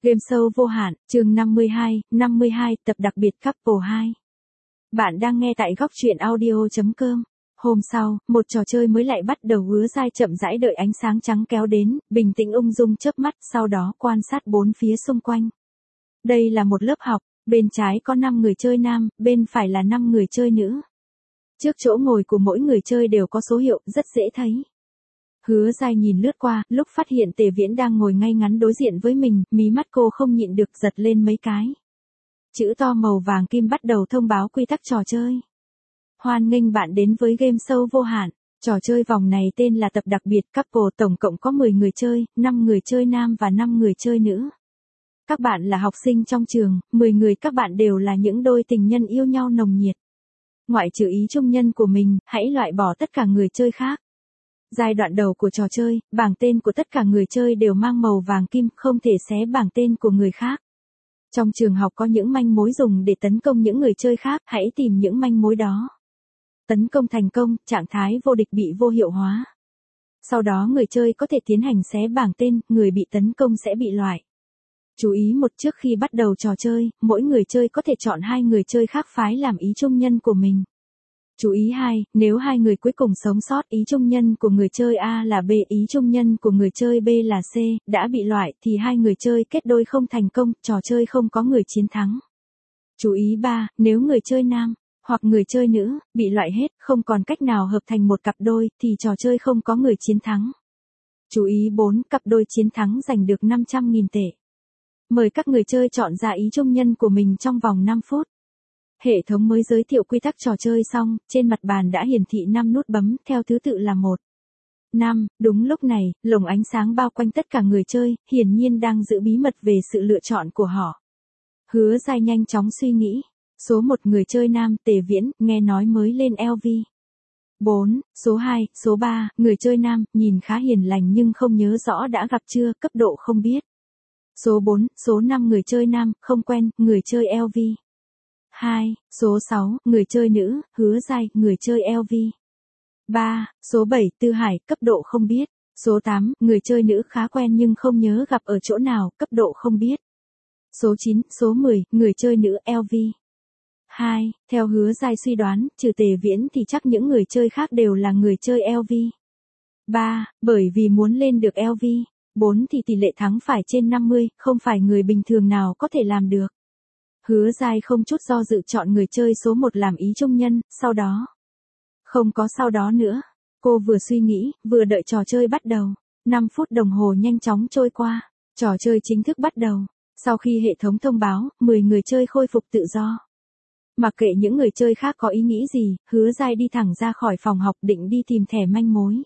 Game show vô hạn, chương 52, tập đặc biệt Couple 2. Bạn đang nghe tại góc truyện audio.com. Hôm sau, một trò chơi mới lại bắt đầu. Hứa Giai chậm rãi đợi ánh sáng trắng kéo đến, bình tĩnh ung dung chớp mắt, sau đó quan sát bốn phía xung quanh. Đây là một lớp học, bên trái có 5 người chơi nam, bên phải là 5 người chơi nữ. Trước chỗ ngồi của mỗi người chơi đều có số hiệu, rất dễ thấy. Hứa Giai nhìn lướt qua, lúc phát hiện Tề Viễn đang ngồi ngay ngắn đối diện với mình, mí mắt cô không nhịn được giật lên mấy cái. Chữ to màu vàng kim bắt đầu thông báo quy tắc trò chơi. Hoan nghênh bạn đến với game show vô hạn. Trò chơi vòng này tên là tập đặc biệt Couple, tổng cộng có 10 người chơi, 5 người chơi nam và 5 người chơi nữ. Các bạn là học sinh trong trường, 10 người các bạn đều là những đôi tình nhân yêu nhau nồng nhiệt. Ngoại trừ ý chung nhân của mình, hãy loại bỏ tất cả người chơi khác. Giai đoạn đầu của trò chơi, bảng tên của tất cả người chơi đều mang màu vàng kim, không thể xé bảng tên của người khác. Trong trường học có những manh mối dùng để tấn công những người chơi khác, hãy tìm những manh mối đó. Tấn công thành công, trạng thái vô địch bị vô hiệu hóa. Sau đó người chơi có thể tiến hành xé bảng tên, người bị tấn công sẽ bị loại. Chú ý một, trước khi bắt đầu trò chơi, mỗi người chơi có thể chọn 2 người chơi khác phái làm ý chung nhân của mình. Chú ý 2, nếu 2 người cuối cùng sống sót, ý chung nhân của người chơi A là B, ý chung nhân của người chơi B là C, đã bị loại thì 2 người chơi kết đôi không thành công, trò chơi không có người chiến thắng. Chú ý 3, nếu người chơi nam hoặc người chơi nữ bị loại hết, không còn cách nào hợp thành một cặp đôi thì trò chơi không có người chiến thắng. Chú ý 4, cặp đôi chiến thắng giành được 500.000 tệ. Mời các người chơi chọn ra ý chung nhân của mình trong vòng 5 phút. Hệ thống mới giới thiệu quy tắc trò chơi xong, trên mặt bàn đã hiển thị 5 nút bấm, theo thứ tự là 1, 5, đúng lúc này, lồng ánh sáng bao quanh tất cả người chơi, hiển nhiên đang giữ bí mật về sự lựa chọn của họ. Hứa Giai nhanh chóng suy nghĩ. Số 1 người chơi nam, Tề Viễn, nghe nói mới lên LV. 4, số 2, số 3, người chơi nam, nhìn khá hiền lành nhưng không nhớ rõ đã gặp chưa, cấp độ không biết. Số 4, số 5 người chơi nam, không quen, người chơi LV. 2, số 6, người chơi nữ, Hứa Giai, người chơi LV. 3, số 7, Tư Hải, cấp độ không biết. Số 8, người chơi nữ khá quen nhưng không nhớ gặp ở chỗ nào, cấp độ không biết. Số 9, số 10, người chơi nữ LV. 2, theo Hứa Giai suy đoán, trừ Tề Viễn thì chắc những người chơi khác đều là người chơi LV. 3, bởi vì muốn lên được LV. 4 thì tỷ lệ thắng phải trên 50, không phải người bình thường nào có thể làm được. Hứa Giai không chút do dự chọn người chơi số 1 làm ý chung nhân, sau đó. Không có sau đó nữa. Cô vừa suy nghĩ, vừa đợi trò chơi bắt đầu. 5 phút đồng hồ nhanh chóng trôi qua. Trò chơi chính thức bắt đầu. Sau khi hệ thống thông báo, 10 người chơi khôi phục tự do. Mặc kệ những người chơi khác có ý nghĩ gì, Hứa Giai đi thẳng ra khỏi phòng học định đi tìm thẻ manh mối.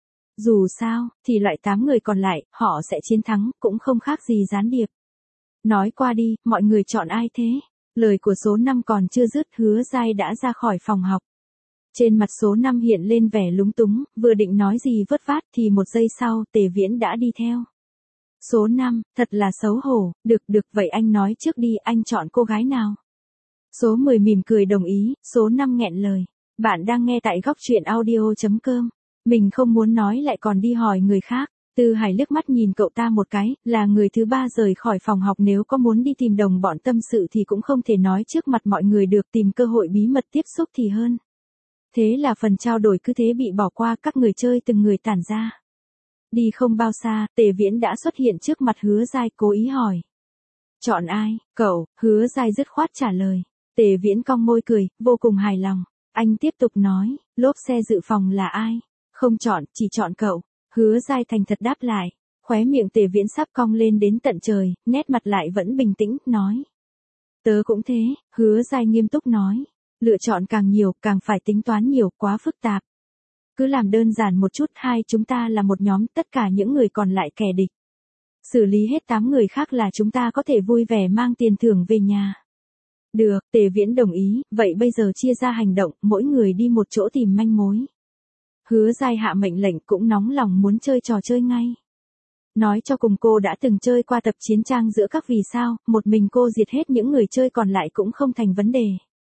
Dù sao, thì loại 8 người còn lại, họ sẽ chiến thắng, cũng không khác gì gián điệp. Nói qua đi, mọi người chọn ai thế? Lời của số 5 còn chưa dứt, Hứa Giai đã ra khỏi phòng học. Trên mặt số 5 hiện lên vẻ lúng túng, vừa định nói gì vớt vát thì một giây sau, Tề Viễn đã đi theo. Số 5, thật là xấu hổ, được vậy anh nói trước đi, anh chọn cô gái nào? Số 10 mỉm cười đồng ý, số 5 nghẹn lời. Bạn đang nghe tại góc truyện audio.com. Mình không muốn nói lại còn đi hỏi người khác. Tư Hải liếc mắt nhìn cậu ta một cái, là người thứ 3 rời khỏi phòng học, nếu có muốn đi tìm đồng bọn tâm sự thì cũng không thể nói trước mặt mọi người được, tìm cơ hội bí mật tiếp xúc thì hơn. Thế là phần trao đổi cứ thế bị bỏ qua, các người chơi từng người tản ra. Đi không bao xa, Tề Viễn đã xuất hiện trước mặt Hứa Giai, cố ý hỏi. Chọn ai, cậu? Hứa Giai dứt khoát trả lời. Tề Viễn cong môi cười, vô cùng hài lòng. Anh tiếp tục nói, lốp xe dự phòng là ai? Không chọn, chỉ chọn cậu. Hứa Giai thành thật đáp lại. Khóe miệng Tề Viễn sắp cong lên đến tận trời, nét mặt lại vẫn bình tĩnh, nói. Tớ cũng thế, Hứa Giai nghiêm túc nói. Lựa chọn càng nhiều, càng phải tính toán nhiều, quá phức tạp. Cứ làm đơn giản một chút, hai chúng ta là một nhóm, tất cả những người còn lại kẻ địch. Xử lý hết 8 người khác là chúng ta có thể vui vẻ mang tiền thưởng về nhà. Được, Tề Viễn đồng ý, vậy bây giờ chia ra hành động, mỗi người đi một chỗ tìm manh mối. Hứa Giai hạ mệnh lệnh, cũng nóng lòng muốn chơi trò chơi ngay. Nói cho cùng, cô đã từng chơi qua tập chiến trang giữa các vì sao, một mình cô diệt hết những người chơi còn lại cũng không thành vấn đề.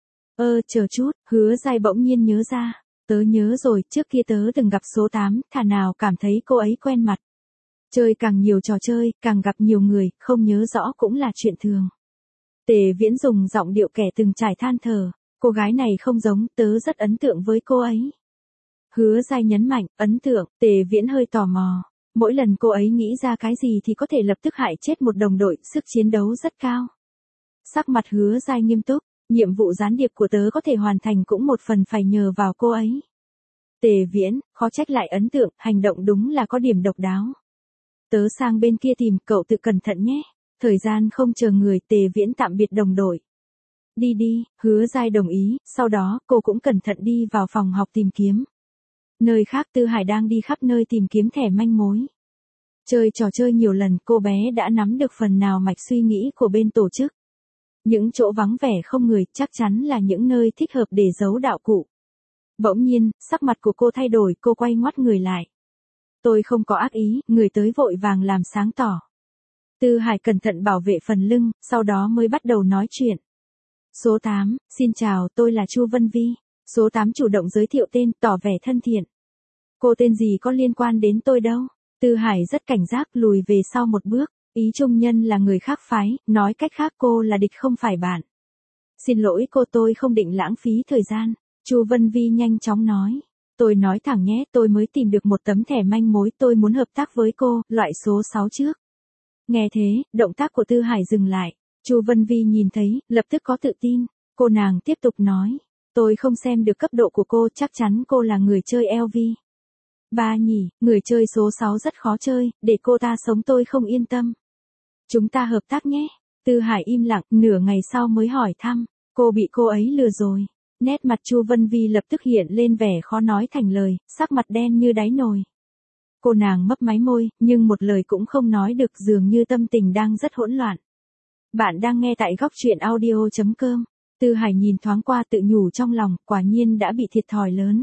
Chờ chút, Hứa Giai bỗng nhiên nhớ ra. Tớ nhớ rồi, trước kia tớ từng gặp số 8, thà nào cảm thấy cô ấy quen mặt. Chơi càng nhiều trò chơi, càng gặp nhiều người, không nhớ rõ cũng là chuyện thường. Tề Viễn dùng giọng điệu kẻ từng trải than thở, cô gái này không giống, tớ rất ấn tượng với cô ấy. Hứa Giai nhấn mạnh, ấn tượng, Tề Viễn hơi tò mò. Mỗi lần cô ấy nghĩ ra cái gì thì có thể lập tức hại chết một đồng đội, sức chiến đấu rất cao. Sắc mặt Hứa Giai nghiêm túc, nhiệm vụ gián điệp của tớ có thể hoàn thành cũng một phần phải nhờ vào cô ấy. Tề Viễn, khó trách lại ấn tượng, hành động đúng là có điểm độc đáo. Tớ sang bên kia tìm, cậu tự cẩn thận nhé. Thời gian không chờ người, Tề Viễn tạm biệt đồng đội. Đi đi, Hứa Giai đồng ý, sau đó cô cũng cẩn thận đi vào phòng học tìm kiếm. Nơi khác Tư Hải đang đi khắp nơi tìm kiếm thẻ manh mối. Chơi trò chơi nhiều lần cô bé đã nắm được phần nào mạch suy nghĩ của bên tổ chức. Những chỗ vắng vẻ không người chắc chắn là những nơi thích hợp để giấu đạo cụ. Bỗng nhiên, sắc mặt của cô thay đổi, cô quay ngoắt người lại. Tôi không có ác ý, người tới vội vàng làm sáng tỏ. Tư Hải cẩn thận bảo vệ phần lưng, sau đó mới bắt đầu nói chuyện. Số 8, xin chào, tôi là Chu Vân Vi. Số 8 chủ động giới thiệu tên, tỏ vẻ thân thiện. Cô tên gì có liên quan đến tôi đâu. Tư Hải rất cảnh giác lùi về sau một bước. Ý trung nhân là người khác phái, nói cách khác cô là địch không phải bạn. Xin lỗi cô, tôi không định lãng phí thời gian. Chu Vân Vi nhanh chóng nói. Tôi nói thẳng nhé, tôi mới tìm được một tấm thẻ manh mối, tôi muốn hợp tác với cô, loại số 6 trước. Nghe thế, động tác của Tư Hải dừng lại. Chu Vân Vi nhìn thấy, lập tức có tự tin. Cô nàng tiếp tục nói. Tôi không xem được cấp độ của cô, chắc chắn cô là người chơi LV. Ba nhỉ, người chơi số 6 rất khó chơi, để cô ta sống tôi không yên tâm. Chúng ta hợp tác nhé. Tư Hải im lặng, nửa ngày sau mới hỏi thăm. Cô bị cô ấy lừa rồi. Nét mặt Chu Vân Vi lập tức hiện lên vẻ khó nói thành lời, sắc mặt đen như đáy nồi. Cô nàng mấp máy môi, nhưng một lời cũng không nói được, dường như tâm tình đang rất hỗn loạn. Bạn đang nghe tại góc truyện audio.com. Tư Hải nhìn thoáng qua tự nhủ trong lòng, quả nhiên đã bị thiệt thòi lớn.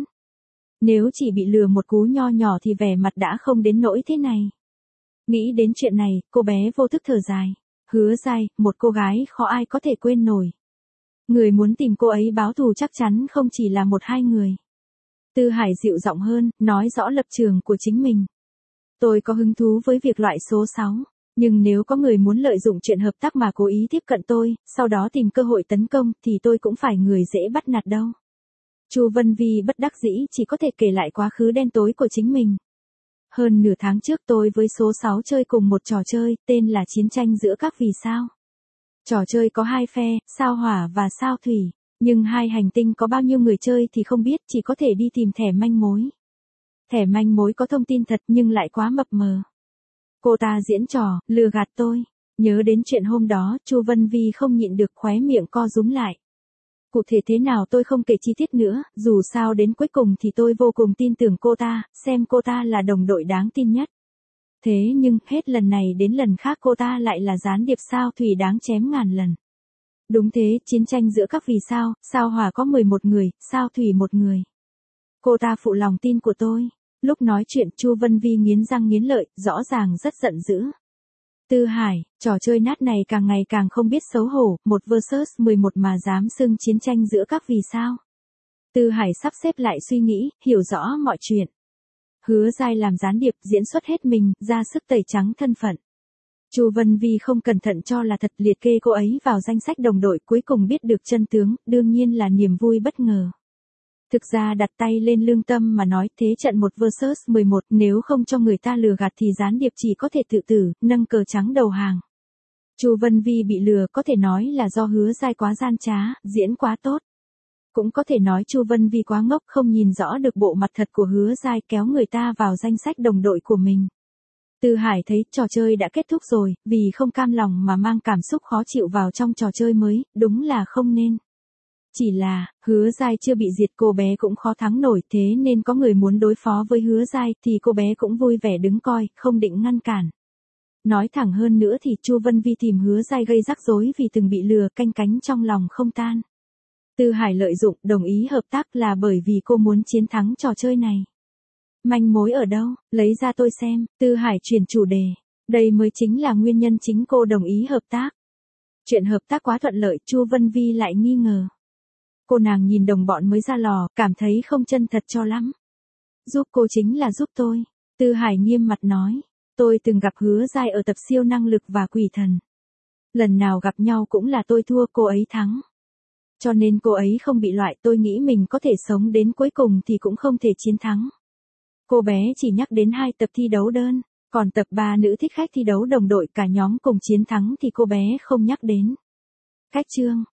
Nếu chỉ bị lừa một cú nho nhỏ thì vẻ mặt đã không đến nỗi thế này. Nghĩ đến chuyện này, cô bé vô thức thở dài. Hứa Giai, một cô gái khó ai có thể quên nổi. Người muốn tìm cô ấy báo thù chắc chắn không chỉ là một hai người. Tư Hải dịu giọng hơn, nói rõ lập trường của chính mình. Tôi có hứng thú với việc loại số 6, nhưng nếu có người muốn lợi dụng chuyện hợp tác mà cố ý tiếp cận tôi, sau đó tìm cơ hội tấn công, thì tôi cũng phải người dễ bắt nạt đâu. Chu Vân Vi bất đắc dĩ chỉ có thể kể lại quá khứ đen tối của chính mình. Hơn nửa tháng trước tôi với số 6 chơi cùng một trò chơi, tên là Chiến tranh giữa các vì sao. Trò chơi có hai phe, sao hỏa và sao thủy, nhưng hai hành tinh có bao nhiêu người chơi thì không biết, chỉ có thể đi tìm thẻ manh mối. Thẻ manh mối có thông tin thật nhưng lại quá mập mờ. Cô ta diễn trò, lừa gạt tôi. Nhớ đến chuyện hôm đó, Chu Vân Vi không nhịn được khóe miệng co rúm lại. Cụ thể thế nào tôi không kể chi tiết nữa, dù sao đến cuối cùng thì tôi vô cùng tin tưởng cô ta, xem cô ta là đồng đội đáng tin nhất. Thế nhưng, hết lần này đến lần khác cô ta lại là gián điệp sao thủy đáng chém ngàn lần. Đúng thế, chiến tranh giữa các vì sao, sao hỏa có 11 người, sao thủy một người. Cô ta phụ lòng tin của tôi. Lúc nói chuyện Chu Vân Vi nghiến răng nghiến lợi, rõ ràng rất giận dữ. Tư Hải, trò chơi nát này càng ngày càng không biết xấu hổ, 1 vs 11 mà dám xưng chiến tranh giữa các vì sao. Tư Hải sắp xếp lại suy nghĩ, hiểu rõ mọi chuyện. Hứa Giai làm gián điệp, diễn xuất hết mình, ra sức tẩy trắng thân phận. Chu Vân Vi không cẩn thận cho là thật, liệt kê cô ấy vào danh sách đồng đội, cuối cùng biết được chân tướng, đương nhiên là niềm vui bất ngờ. Thực ra đặt tay lên lương tâm mà nói, thế trận 1 vs 11, nếu không cho người ta lừa gạt thì gián điệp chỉ có thể tự tử, nâng cờ trắng đầu hàng. Chu Vân Vi bị lừa có thể nói là do Hứa Giai quá gian trá, diễn quá tốt. Cũng có thể nói Chu Vân Vi quá ngốc, không nhìn rõ được bộ mặt thật của Hứa Giai, kéo người ta vào danh sách đồng đội của mình. Tư Hải thấy trò chơi đã kết thúc rồi, vì không cam lòng mà mang cảm xúc khó chịu vào trong trò chơi mới, đúng là không nên. Chỉ là, Hứa Giai chưa bị diệt, cô bé cũng khó thắng nổi, thế nên có người muốn đối phó với Hứa Giai thì cô bé cũng vui vẻ đứng coi, không định ngăn cản. Nói thẳng hơn nữa thì Chu Vân Vi tìm Hứa Giai gây rắc rối vì từng bị lừa, canh cánh trong lòng không tan. Tư Hải lợi dụng, đồng ý hợp tác là bởi vì cô muốn chiến thắng trò chơi này. Manh mối ở đâu, lấy ra tôi xem. Tư Hải chuyển chủ đề. Đây mới chính là nguyên nhân chính cô đồng ý hợp tác. Chuyện hợp tác quá thuận lợi, Chu Vân Vi lại nghi ngờ. Cô nàng nhìn đồng bọn mới ra lò, cảm thấy không chân thật cho lắm. Giúp cô chính là giúp tôi. Tư Hải nghiêm mặt nói. Tôi từng gặp Hứa Giai ở tập siêu năng lực và quỷ thần. Lần nào gặp nhau cũng là tôi thua, cô ấy thắng. Cho nên cô ấy không bị loại, tôi nghĩ mình có thể sống đến cuối cùng thì cũng không thể chiến thắng. Cô bé chỉ nhắc đến 2 tập thi đấu đơn, còn tập 3 nữ thích khách thi đấu đồng đội cả nhóm cùng chiến thắng thì cô bé không nhắc đến. Cách chương